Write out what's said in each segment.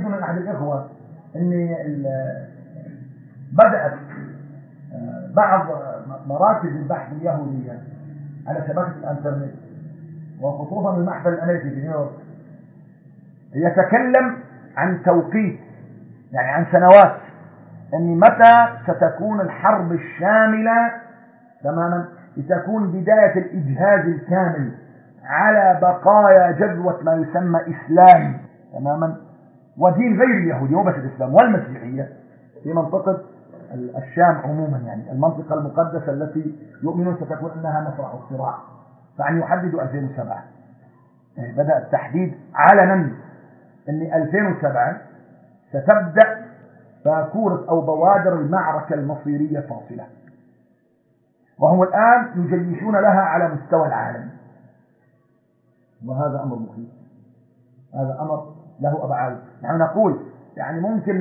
من أحد الإخوة أن بدأت بعض مراكز البحث اليهودية على شبكة الإنترنت وخصوصا المحفل الأمريكي في نيويورك يتكلم عن توقيت، يعني عن سنوات، أن متى ستكون الحرب الشاملة تماما لتكون بداية الإجهاز الكامل على بقايا جذوة ما يسمى إسلام تماما ودين غير اليهودي، مو بس الإسلام والمسيحية في منطقة الشام عموما، يعني المنطقة المقدسة التي يؤمنون ستكون أنها مسرح الصراع. فأن يحددوا 2007 يعني بدأ التحديد علنا أن 2007 ستبدأ باكورة أو بوادر المعركة المصيرية فاصلة، وهم الآن يجيشون لها على مستوى العالم، وهذا أمر مخيف، هذا أمر له أبعاد. نحن نقول يعني ممكن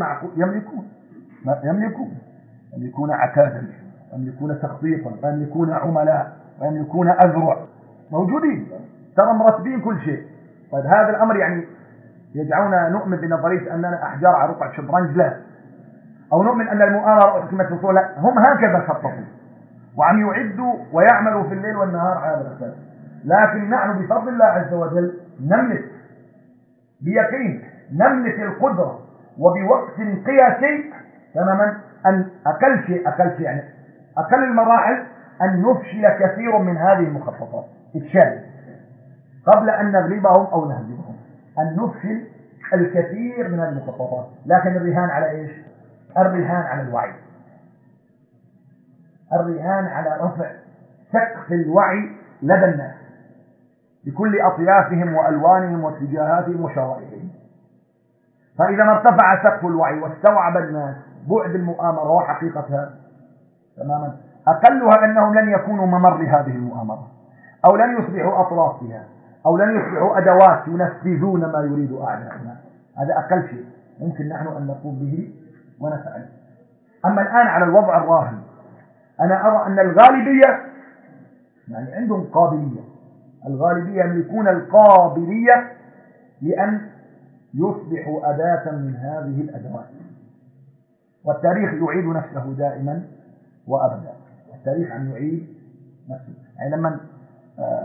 يملكون عتادا، يملكون تخطيطا، ويملكون عملاء، ويملكون أذرع، موجودين ترى مرتبين كل شيء. طيب هذا الأمر يعني يجعلنا نؤمن بنظرية أننا أحجار على رقعة شطرنج؟ لا. أو نؤمن أن المؤامرة أحكمت الوصول؟ لا. هم هكذا خططوا وعم يعدوا ويعملوا في الليل والنهار على هذا الأساس. لكن نحن بفضل الله عز وجل نملك بيقين، نملك القدرة وبوقت قياسي تماما أن أقل شيء يعني أقل المراحل أن نفشل كثير من هذه المخططات إفشال قبل أن نغلبهم أو نهزمهم، أن نفشل الكثير من المخططات. لكن الرهان على إيش؟ الرهان على الوعي، الرهان على رفع سقف الوعي لدى الناس بكل أطيافهم وألوانهم واتجاهاتهم وشرائعهم. فإذا ما ارتفع سقف الوعي واستوعب الناس بعد المؤامرة وحقيقتها تماما، أقلها أنهم لن يكونوا ممر هذه المؤامرة، أو لن يصبحوا أطراف فيها، أو لن يصبحوا أدوات ينفذون ما يريد أعداؤنا. هذا أقل شيء ممكن نحن أن نقوم به ونفعله. أما الآن على الوضع الراهن، أنا أرى أن الغالبية يعني عندهم قابلية، الغالبية يملكون القابلية لأن يصبحوا أداة من هذه الأدوات. والتاريخ يعيد نفسه دائما وأبدا، التاريخ عم يعيد نفسه. يعني لما